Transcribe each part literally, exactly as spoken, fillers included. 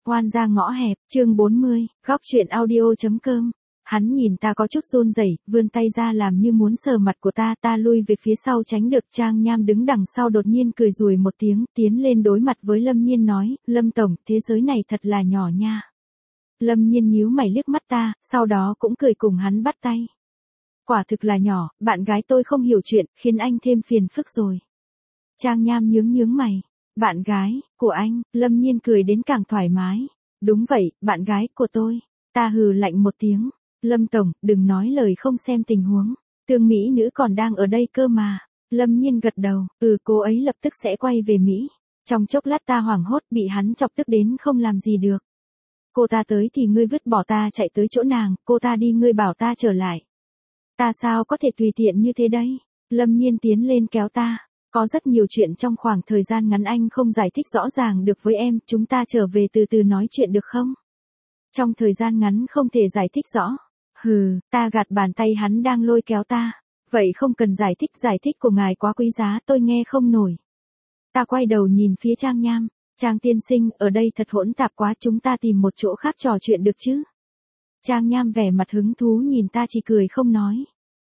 Oan gia ngõ hẹp, chương bốn mươi, góc truyện audio.com. Hắn nhìn ta có chút run rẩy, vươn tay ra làm như muốn sờ mặt của ta, ta lui về phía sau tránh được. Trang Nham đứng đằng sau đột nhiên cười rùi một tiếng, tiến lên đối mặt với Lâm Nhiên nói, Lâm Tổng, thế giới này thật là nhỏ nha. Lâm Nhiên nhíu mày liếc mắt ta, sau đó cũng cười cùng hắn bắt tay. Quả thực là nhỏ, bạn gái tôi không hiểu chuyện, khiến anh thêm phiền phức rồi. Trang Nham nhướng nhướng mày. Bạn gái, của anh, Lâm Nhiên cười đến càng thoải mái. Đúng vậy, bạn gái của tôi. Ta hừ lạnh một tiếng. Lâm Tổng, đừng nói lời không xem tình huống. Tương Mỹ nữ còn đang ở đây cơ mà. Lâm Nhiên gật đầu, ừ cô ấy lập tức sẽ quay về Mỹ. Trong chốc lát ta hoảng hốt bị hắn chọc tức đến không làm gì được. Cô ta tới thì ngươi vứt bỏ ta chạy tới chỗ nàng, cô ta đi ngươi bảo ta trở lại. Ta sao có thể tùy tiện như thế đấy? Lâm Nhiên tiến lên kéo ta. Có rất nhiều chuyện trong khoảng thời gian ngắn anh không giải thích rõ ràng được với em, chúng ta trở về từ từ nói chuyện được không? Trong thời gian ngắn không thể giải thích rõ. Hừ, ta gạt bàn tay hắn đang lôi kéo ta. Vậy không cần giải thích, giải thích của ngài quá quý giá, tôi nghe không nổi. Ta quay đầu nhìn phía Trang Nham. Trang tiên sinh, ở đây thật hỗn tạp quá, chúng ta tìm một chỗ khác trò chuyện được chứ? Trang Nham vẻ mặt hứng thú nhìn ta chỉ cười không nói.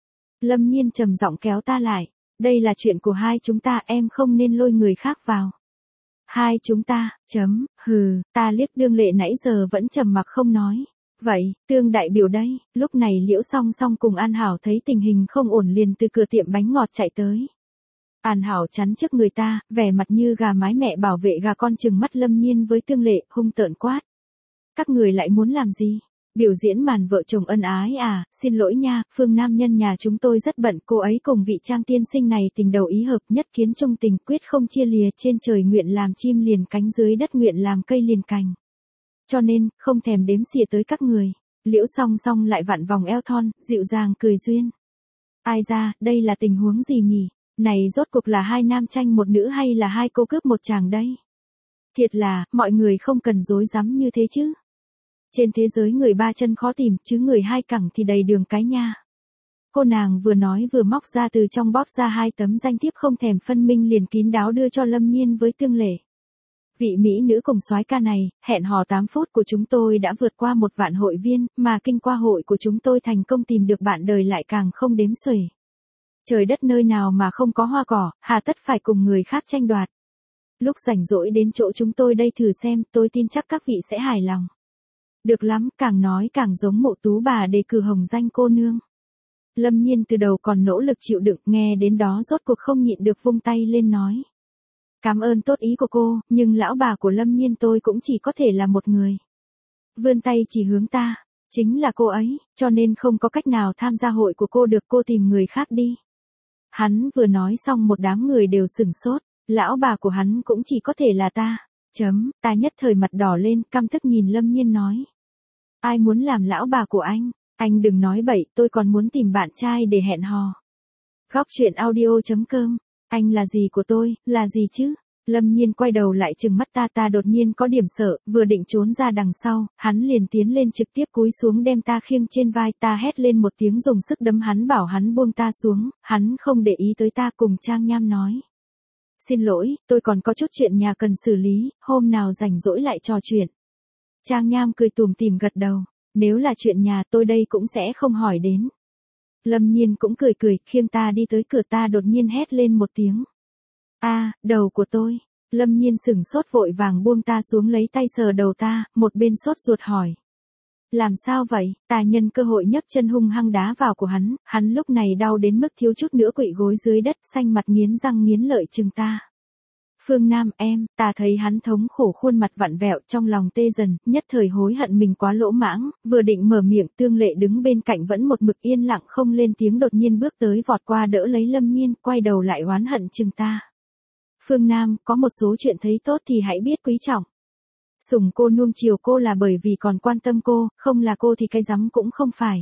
Lâm Nhiên trầm giọng kéo ta lại. Đây là chuyện của hai chúng ta, em không nên lôi người khác vào. Hai chúng ta, chấm, hừ, ta liếc Đương Lệ nãy giờ vẫn trầm mặc không nói. Vậy, Tương đại biểu đây, lúc này Liễu Song Song cùng An Hảo thấy tình hình không ổn liền từ cửa tiệm bánh ngọt chạy tới. An Hảo chắn trước người ta, vẻ mặt như gà mái mẹ bảo vệ gà con, chừng mắt Lâm Nhiên với Tương Lệ, hung tợn quát. Các người lại muốn làm gì? Biểu diễn màn vợ chồng ân ái à, xin lỗi nha, Phương nam nhân nhà chúng tôi rất bận, cô ấy cùng vị Trang tiên sinh này tình đầu ý hợp, nhất kiến trung tình, quyết không chia lìa, trên trời nguyện làm chim liền cánh, dưới đất nguyện làm cây liền cành. Cho nên, không thèm đếm xỉa tới các người. Liễu Song Song lại vặn vòng eo thon, dịu dàng cười duyên. Ai ra, đây là tình huống gì nhỉ? Này rốt cuộc là hai nam tranh một nữ hay là hai cô cướp một chàng đây? Thiệt là, mọi người không cần dối rắm như thế chứ. Trên thế giới người ba chân khó tìm, chứ người hai cẳng thì đầy đường cái nha. Cô nàng vừa nói vừa móc ra từ trong bóp ra hai tấm danh thiếp không thèm phân minh liền kín đáo đưa cho Lâm Nhiên với Tương Lệ. Vị mỹ nữ cùng soái ca này, hẹn hò tám phút của chúng tôi đã vượt qua một vạn hội viên, mà kinh qua hội của chúng tôi thành công tìm được bạn đời lại càng không đếm xuể. Trời đất nơi nào mà không có hoa cỏ, hà tất phải cùng người khác tranh đoạt. Lúc rảnh rỗi đến chỗ chúng tôi đây thử xem, tôi tin chắc các vị sẽ hài lòng. Được lắm, càng nói càng giống Mộ Tú bà đề cử hồng danh cô nương. Lâm Nhiên từ đầu còn nỗ lực chịu đựng, nghe đến đó rốt cuộc không nhịn được vung tay lên nói. Cảm ơn tốt ý của cô, nhưng lão bà của Lâm Nhiên tôi cũng chỉ có thể là một người. Vươn tay chỉ hướng ta, chính là cô ấy, cho nên không có cách nào tham gia hội của cô được, cô tìm người khác đi. Hắn vừa nói xong một đám người đều sửng sốt, lão bà của hắn cũng chỉ có thể là ta. Chấm, ta nhất thời mặt đỏ lên, căm tức nhìn Lâm Nhiên nói. Ai muốn làm lão bà của anh? Anh đừng nói bậy, tôi còn muốn tìm bạn trai để hẹn hò. Góc truyện audio.com. Anh là gì của tôi, là gì chứ? Lâm Nhiên quay đầu lại trừng mắt ta, ta đột nhiên có điểm sợ, vừa định trốn ra đằng sau, hắn liền tiến lên trực tiếp cúi xuống đem ta khiêng trên vai, ta hét lên một tiếng dùng sức đấm hắn bảo hắn buông ta xuống, hắn không để ý tới ta, cùng Trang Nham nói. Xin lỗi, tôi còn có chút chuyện nhà cần xử lý, hôm nào rảnh rỗi lại trò chuyện. Trang Nham cười tủm tỉm gật đầu, nếu là chuyện nhà tôi đây cũng sẽ không hỏi đến. Lâm Nhiên cũng cười cười, khiêng ta đi tới cửa, ta đột nhiên hét lên một tiếng. A, đầu của tôi. Lâm Nhiên sửng sốt vội vàng buông ta xuống lấy tay sờ đầu ta, một bên sốt ruột hỏi. Làm sao vậy? Ta nhân cơ hội nhấc chân hung hăng đá vào của hắn, hắn lúc này đau đến mức thiếu chút nữa quỵ gối dưới đất, xanh mặt nghiến răng nghiến lợi chừng ta. Phương Nam em, ta thấy hắn thống khổ khuôn mặt vặn vẹo, trong lòng tê dần, nhất thời hối hận mình quá lỗ mãng, vừa định mở miệng, Tương Lệ đứng bên cạnh vẫn một mực yên lặng không lên tiếng, đột nhiên bước tới vọt qua đỡ lấy Lâm Nhiên, quay đầu lại oán hận chừng ta. Phương Nam, có một số chuyện thấy tốt thì hãy biết quý trọng. Sủng cô nuông chiều cô là bởi vì còn quan tâm cô, không là cô thì cái rắm cũng không phải.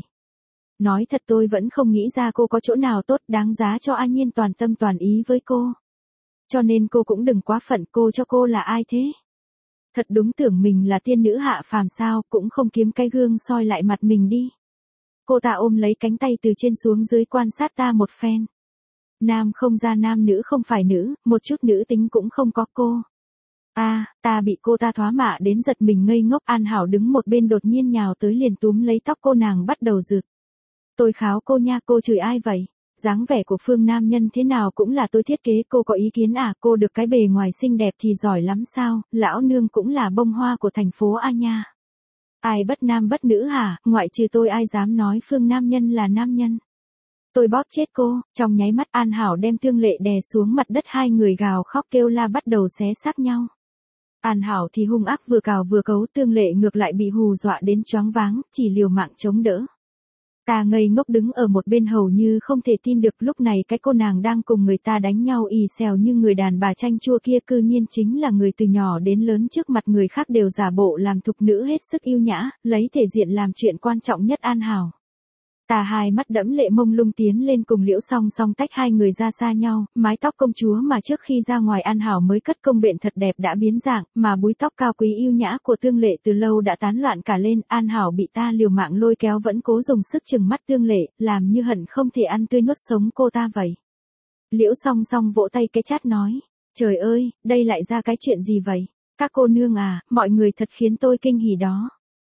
Nói thật tôi vẫn không nghĩ ra cô có chỗ nào tốt đáng giá cho An Nhiên toàn tâm toàn ý với cô. Cho nên cô cũng đừng quá phận, cô cho cô là ai thế? Thật đúng tưởng mình là tiên nữ hạ phàm sao, cũng không kiếm cái gương soi lại mặt mình đi. Cô ta ôm lấy cánh tay từ trên xuống dưới quan sát ta một phen. Nam không ra nam, nữ không phải nữ, một chút nữ tính cũng không có cô. A, ta bị cô ta thoá mạ đến giật mình ngây ngốc. An Hảo đứng một bên đột nhiên nhào tới liền túm lấy tóc cô nàng bắt đầu rượt. Tôi kháo cô nha, cô chửi ai vậy? Dáng vẻ của Phương Nam Nhân thế nào cũng là tôi thiết kế, cô có ý kiến à? Cô được cái bề ngoài xinh đẹp thì giỏi lắm sao? Lão nương cũng là bông hoa của thành phố A nha. Ai bất nam bất nữ hả? Ngoại trừ tôi ai dám nói Phương Nam Nhân là nam nhân? Tôi bóp chết cô. Trong nháy mắt An Hảo đem Tương Lệ đè xuống mặt đất, hai người gào khóc kêu la bắt đầu xé xác nhau. An Hảo thì hung ác vừa cào vừa cấu, Tương Lệ ngược lại bị hù dọa đến choáng váng, chỉ liều mạng chống đỡ. Ta ngây ngốc đứng ở một bên hầu như không thể tin được, lúc này cái cô nàng đang cùng người ta đánh nhau ì xèo như người đàn bà chanh chua kia cư nhiên chính là người từ nhỏ đến lớn trước mặt người khác đều giả bộ làm thục nữ hết sức yêu nhã, lấy thể diện làm chuyện quan trọng nhất. An Hảo. Ta hai mắt đẫm lệ mông lung tiến lên cùng Liễu Song Song tách hai người ra xa nhau, mái tóc công chúa mà trước khi ra ngoài An Hảo mới cất công bện thật đẹp đã biến dạng, mà búi tóc cao quý yêu nhã của Tương Lệ từ lâu đã tán loạn cả lên. An Hảo bị ta liều mạng lôi kéo vẫn cố dùng sức chừng mắt Tương Lệ, làm như hận không thể ăn tươi nuốt sống cô ta vậy. Liễu Song Song vỗ tay cái chát nói, trời ơi, đây lại ra cái chuyện gì vậy? Các cô nương à, mọi người thật khiến tôi kinh hỉ đó.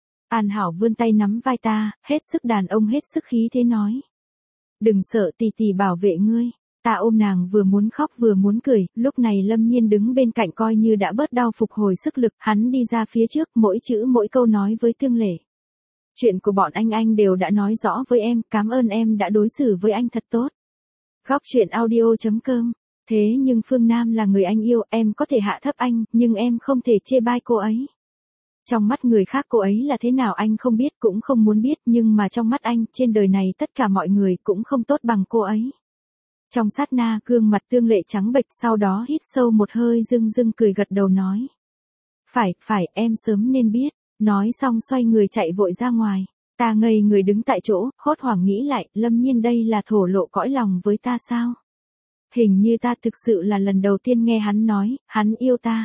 An Hảo vươn tay nắm vai ta, hết sức đàn ông hết sức khí thế nói. Đừng sợ, tỷ tỷ bảo vệ ngươi. Ta ôm nàng vừa muốn khóc vừa muốn cười, lúc này Lâm Nhiên đứng bên cạnh coi như đã bớt đau phục hồi sức lực, hắn đi ra phía trước mỗi chữ mỗi câu nói với Tương Lệ. Chuyện của bọn anh anh đều đã nói rõ với em, cảm ơn em đã đối xử với anh thật tốt. Góc truyện audio chấm com. Thế nhưng Phương Nam là người anh yêu, em có thể hạ thấp anh, nhưng em không thể chê bai cô ấy. Trong mắt người khác cô ấy là thế nào anh không biết cũng không muốn biết, nhưng mà trong mắt anh, trên đời này tất cả mọi người cũng không tốt bằng cô ấy. Trong sát na, gương mặt Tương Lệ trắng bệch, sau đó hít sâu một hơi dưng dưng cười gật đầu nói. Phải, phải, em sớm nên biết. Nói xong xoay người chạy vội ra ngoài. Ta ngây người đứng tại chỗ, hốt hoảng nghĩ lại, Lâm Nhiên đây là thổ lộ cõi lòng với ta sao? Hình như ta thực sự là lần đầu tiên nghe hắn nói, hắn yêu ta.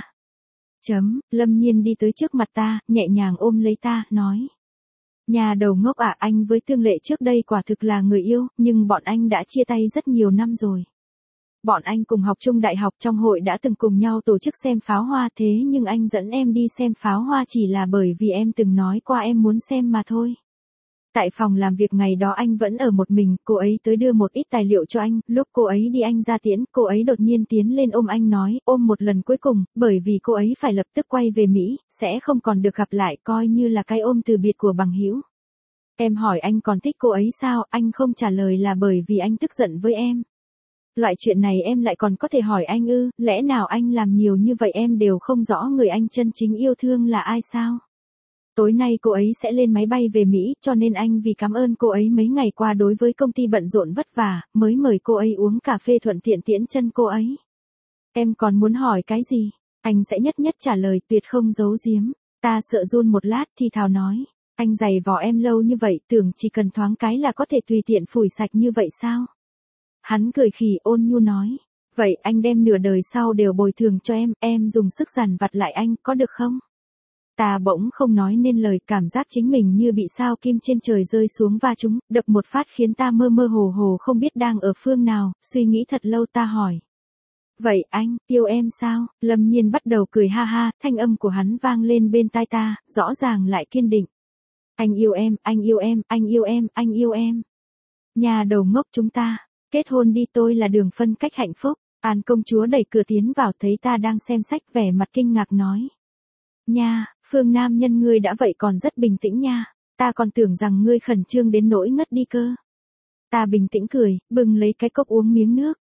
Chấm, Lâm Nhiên đi tới trước mặt ta, nhẹ nhàng ôm lấy ta, nói. Nhà đầu ngốc à, anh với Tương Lệ trước đây quả thực là người yêu, nhưng bọn anh đã chia tay rất nhiều năm rồi. Bọn anh cùng học chung đại học, trong hội đã từng cùng nhau tổ chức xem pháo hoa, thế nhưng anh dẫn em đi xem pháo hoa chỉ là bởi vì em từng nói qua em muốn xem mà thôi. Tại phòng làm việc ngày đó anh vẫn ở một mình, cô ấy tới đưa một ít tài liệu cho anh, lúc cô ấy đi anh ra tiễn, cô ấy đột nhiên tiến lên ôm anh nói, ôm một lần cuối cùng, bởi vì cô ấy phải lập tức quay về Mỹ, sẽ không còn được gặp lại, coi như là cái ôm từ biệt của bằng hữu. Em hỏi anh còn thích cô ấy sao, anh không trả lời là bởi vì anh tức giận với em. Loại chuyện này em lại còn có thể hỏi anh ư, lẽ nào anh làm nhiều như vậy em đều không rõ người anh chân chính yêu thương là ai sao? Tối nay cô ấy sẽ lên máy bay về Mỹ, cho nên anh vì cảm ơn cô ấy mấy ngày qua đối với công ty bận rộn vất vả, mới mời cô ấy uống cà phê thuận tiện tiễn chân cô ấy. Em còn muốn hỏi cái gì? Anh sẽ nhất nhất trả lời, tuyệt không giấu giếm. Ta sợ run một lát thì thào nói, anh giày vò em lâu như vậy, tưởng chỉ cần thoáng cái là có thể tùy tiện phủi sạch như vậy sao? Hắn cười khì ôn nhu nói, vậy anh đem nửa đời sau đều bồi thường cho em, em dùng sức dằn vặt lại anh, có được không? Ta bỗng không nói nên lời, cảm giác chính mình như bị sao kim trên trời rơi xuống va trúng, đập một phát khiến ta mơ mơ hồ hồ không biết đang ở phương nào, suy nghĩ thật lâu ta hỏi. Vậy anh, yêu em sao? Lâm Nhiên bắt đầu cười ha ha, thanh âm của hắn vang lên bên tai ta, rõ ràng lại kiên định. Anh yêu em, anh yêu em, anh yêu em, anh yêu em. Nhà đầu ngốc chúng ta, kết hôn đi, tôi là đường phân cách hạnh phúc. An công chúa đẩy cửa tiến vào thấy ta đang xem sách vẻ mặt kinh ngạc nói. Nha, Phương Nam Nhân ngươi đã vậy còn rất bình tĩnh nha, ta còn tưởng rằng ngươi khẩn trương đến nỗi ngất đi cơ. Ta bình tĩnh cười, bưng lấy cái cốc uống miếng nước.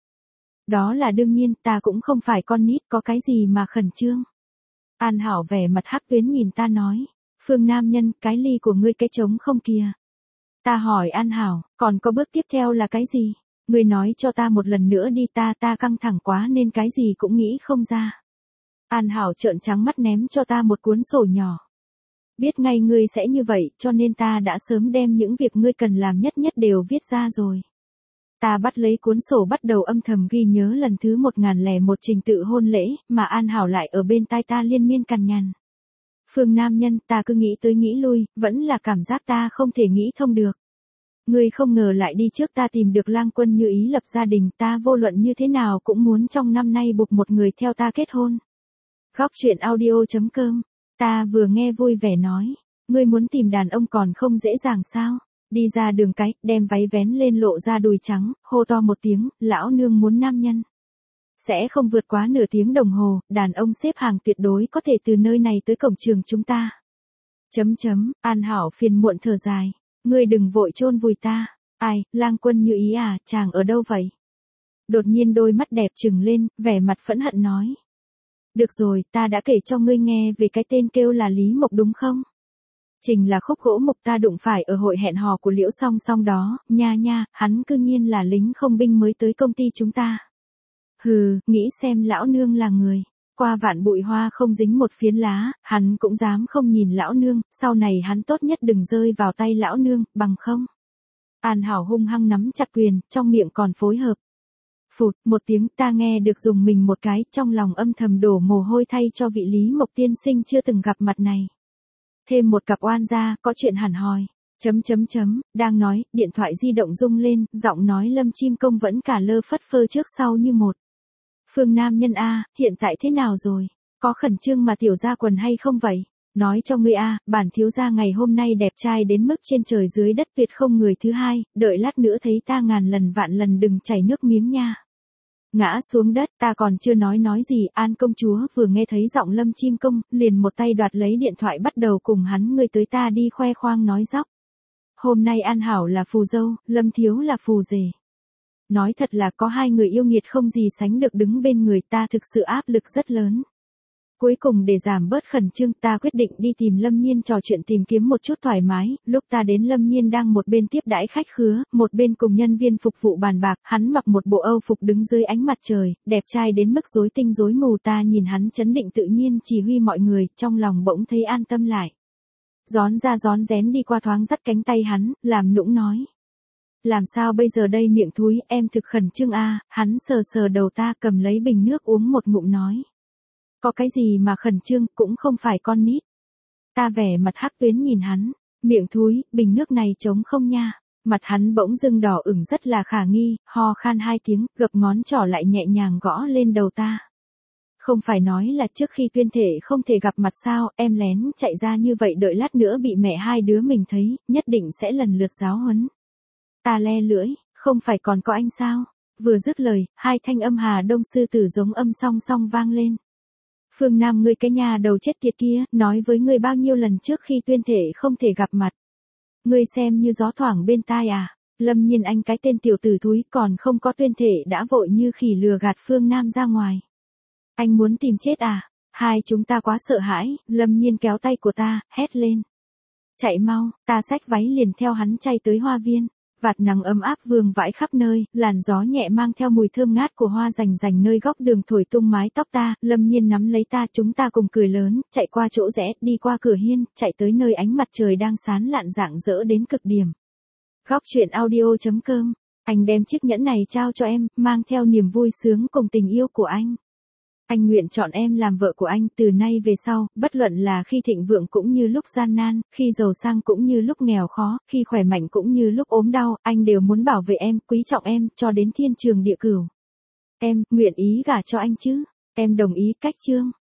Đó là đương nhiên, ta cũng không phải con nít, có cái gì mà khẩn trương. An Hảo vẻ mặt hắc tuyến nhìn ta nói, Phương Nam Nhân, cái ly của ngươi cái trống không kìa. Ta hỏi An Hảo, còn có bước tiếp theo là cái gì? Ngươi nói cho ta một lần nữa đi, ta ta căng thẳng quá nên cái gì cũng nghĩ không ra. An Hảo trợn trắng mắt ném cho ta một cuốn sổ nhỏ. Biết ngay ngươi sẽ như vậy, cho nên ta đã sớm đem những việc ngươi cần làm nhất nhất đều viết ra rồi. Ta bắt lấy cuốn sổ bắt đầu âm thầm ghi nhớ lần thứ một nghìn lẻ một trình tự hôn lễ, mà An Hảo lại ở bên tai ta liên miên cằn nhằn. Phương Nam Nhân, ta cứ nghĩ tới nghĩ lui, vẫn là cảm giác ta không thể nghĩ thông được. Ngươi không ngờ lại đi trước ta tìm được Lang Quân Như Ý lập gia đình, ta vô luận như thế nào cũng muốn trong năm nay buộc một người theo ta kết hôn. Góc chuyện audio chấm com. Ta vừa nghe vui vẻ nói. Ngươi muốn tìm đàn ông còn không dễ dàng sao? Đi ra đường cái, đem váy vén lên lộ ra đùi trắng, hô to một tiếng, lão nương muốn nam nhân. Sẽ không vượt quá nửa tiếng đồng hồ, đàn ông xếp hàng tuyệt đối có thể từ nơi này tới cổng trường chúng ta. Chấm chấm, An Hảo phiền muộn thở dài. Ngươi đừng vội chôn vùi ta. Ai, Lang Quân Như Ý à, chàng ở đâu vậy? Đột nhiên đôi mắt đẹp trừng lên, vẻ mặt phẫn hận nói. Được rồi, ta đã kể cho ngươi nghe về cái tên kêu là Lý Mộc đúng không? Trình là khúc gỗ mục ta đụng phải ở hội hẹn hò của Liễu Song Song đó, nha nha, hắn cư nhiên là lính không binh mới tới công ty chúng ta. Hừ, nghĩ xem lão nương là người. Qua vạn bụi hoa không dính một phiến lá, hắn cũng dám không nhìn lão nương, sau này hắn tốt nhất đừng rơi vào tay lão nương, bằng không. An Hảo hung hăng nắm chặt quyền, trong miệng còn phối hợp. Phụt, một tiếng ta nghe được dùng mình một cái, trong lòng âm thầm đổ mồ hôi thay cho vị Lý Mộc tiên sinh chưa từng gặp mặt này. Thêm một cặp oan gia, có chuyện hẳn hoi. Chấm chấm chấm, đang nói, điện thoại di động rung lên, giọng nói Lâm Chim Công vẫn cả lơ phất phơ trước sau như một. Phương Nam Nhân a, hiện tại thế nào rồi? Có khẩn trương mà tiểu ra quần hay không vậy? Nói cho ngươi a, bản thiếu gia ngày hôm nay đẹp trai đến mức trên trời dưới đất tuyệt không người thứ hai, đợi lát nữa thấy ta ngàn lần vạn lần đừng chảy nước miếng nha. Ngã xuống đất, ta còn chưa nói nói gì, An công chúa vừa nghe thấy giọng Lâm Chim Công, liền một tay đoạt lấy điện thoại bắt đầu cùng hắn ngươi tới ta đi khoe khoang nói dóc. Hôm nay An Hảo là phù dâu, Lâm Thiếu là phù rể. Nói thật là có hai người yêu nghiệt không gì sánh được đứng bên người ta, thực sự áp lực rất lớn. Cuối cùng để giảm bớt khẩn trương ta quyết định đi tìm Lâm Nhiên trò chuyện tìm kiếm một chút thoải mái, lúc ta đến Lâm Nhiên đang một bên tiếp đãi khách khứa, một bên cùng nhân viên phục vụ bàn bạc, hắn mặc một bộ Âu phục đứng dưới ánh mặt trời, đẹp trai đến mức rối tinh rối mù ta nhìn hắn chấn định tự nhiên chỉ huy mọi người, trong lòng bỗng thấy an tâm lại. Gión ra gión rén đi qua thoáng dắt cánh tay hắn, làm nũng nói. Làm sao bây giờ đây miệng thúi, em thực khẩn trương a, hắn sờ sờ đầu ta cầm lấy bình nước uống một ngụm nói. Có cái gì mà khẩn trương, cũng không phải con nít. Ta vẻ mặt hắc tuyến nhìn hắn, miệng thúi, bình nước này trống không nha. Mặt hắn bỗng dưng đỏ ửng rất là khả nghi, ho khan hai tiếng, gập ngón trỏ lại nhẹ nhàng gõ lên đầu ta. Không phải nói là trước khi tuyên thể không thể gặp mặt sao, em lén chạy ra như vậy đợi lát nữa bị mẹ hai đứa mình thấy, nhất định sẽ lần lượt giáo huấn. Ta le lưỡi, không phải còn có anh sao? Vừa dứt lời, hai thanh âm Hà Đông sư tử giống âm song song vang lên. Phương Nam ngươi cái nhà đầu chết tiệt kia, nói với ngươi bao nhiêu lần trước khi tuyên thể không thể gặp mặt. Ngươi xem như gió thoảng bên tai à, Lâm Nhiên anh cái tên tiểu tử thúi còn không có tuyên thể đã vội như khỉ lừa gạt Phương Nam ra ngoài. Anh muốn tìm chết à, hai chúng ta quá sợ hãi, Lâm Nhiên kéo tay của ta, hét lên. Chạy mau, ta xách váy liền theo hắn chạy tới hoa viên. Vạt nắng ấm áp vương vãi khắp nơi, làn gió nhẹ mang theo mùi thơm ngát của hoa rành rành nơi góc đường thổi tung mái tóc ta, Lâm Nhiên nắm lấy ta, chúng ta cùng cười lớn, chạy qua chỗ rẽ, đi qua cửa hiên, chạy tới nơi ánh mặt trời đang sáng lạn rạng rỡ đến cực điểm. Góc chuyện audio chấm com, anh đem chiếc nhẫn này trao cho em, mang theo niềm vui sướng cùng tình yêu của anh. Anh nguyện chọn em làm vợ của anh từ nay về sau, bất luận là khi thịnh vượng cũng như lúc gian nan, khi giàu sang cũng như lúc nghèo khó, khi khỏe mạnh cũng như lúc ốm đau, anh đều muốn bảo vệ em, quý trọng em, cho đến thiên trường địa cửu. Em, nguyện ý gả cho anh chứ? Em đồng ý cách chương.